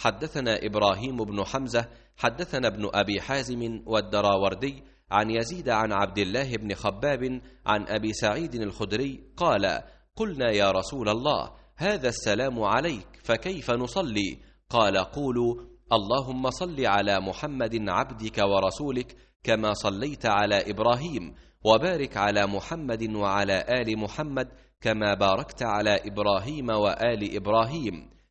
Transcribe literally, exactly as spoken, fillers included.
حدثنا إبراهيم بن حمزة حدثنا ابن أبي حازم والدراوردي عن يزيد عن عبد الله بن خباب عن أبي سعيد الخدري قال: قلنا يا رسول الله هذا السلام عليك فكيف نصلي؟ قال: قولوا اللهم صل على محمد عبدك ورسولك كما صليت على إبراهيم، وبارك على محمد وعلى آل محمد كما باركت على إبراهيم وآل إبراهيم،